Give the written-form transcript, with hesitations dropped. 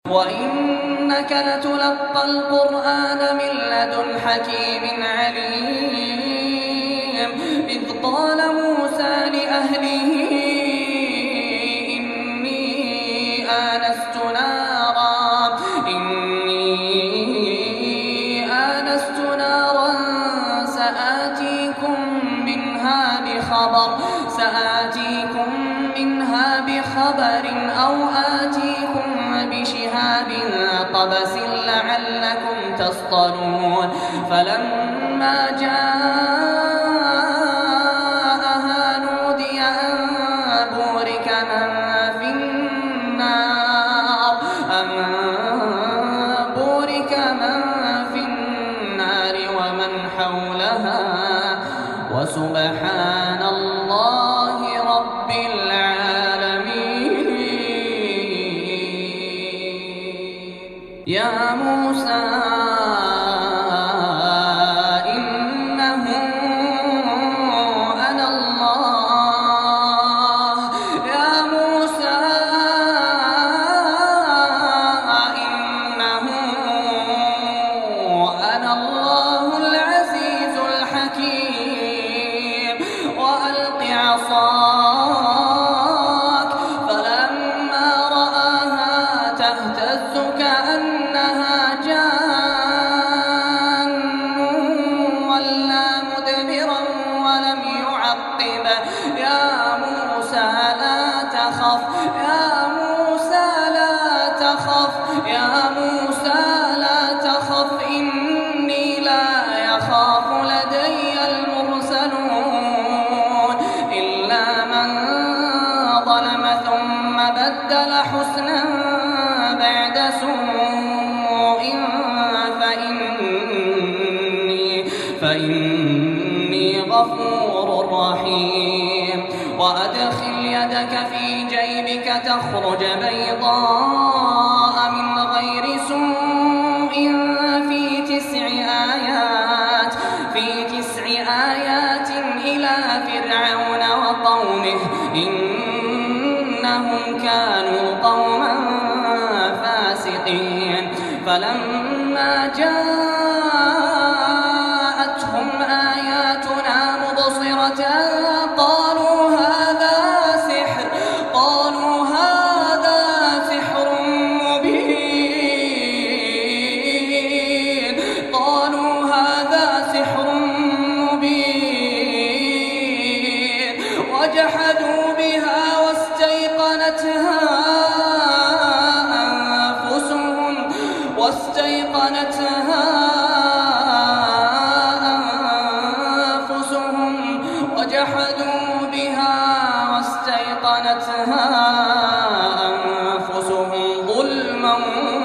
وإنك لتلقى القرآن من لدن حكيم عليم إذ قال موسى لأهله إني آنست نارا سآتيكم منها بخبر أو آتيكم بشهاب قبس لعلكم تصطلون فلما جاءها نودي أن بورك من في النار ومن حولها وسبحان الله رب العالمين. يا موسى إنه أنا الله يا موسى إنه أنا الله العزيز الحكيم وألق عصاك فلما رآها تهتز كأنها جان ولا مدبرا ولم يعقب يا موسى لا تخف يا موسى لا تخف يا موسى لا تخف إني لا يخاف لدي المرسلون إلا من ظلم ثم بدل حسنا بعد سوء فإني غفور رحيم. وأدخل يدك في جيبك تخرج بيضاء من غير سوء في تسع آيات إلى فرعون وقومه إنهم كانوا قوما فاسقين. فلما جاءتهم آياتنا مبصرة قالوا هذا سحر مبين وجحدوا بها واستيقنتها أنفسهم وجحدوا بها واستيقنتها أنفسهم ظلما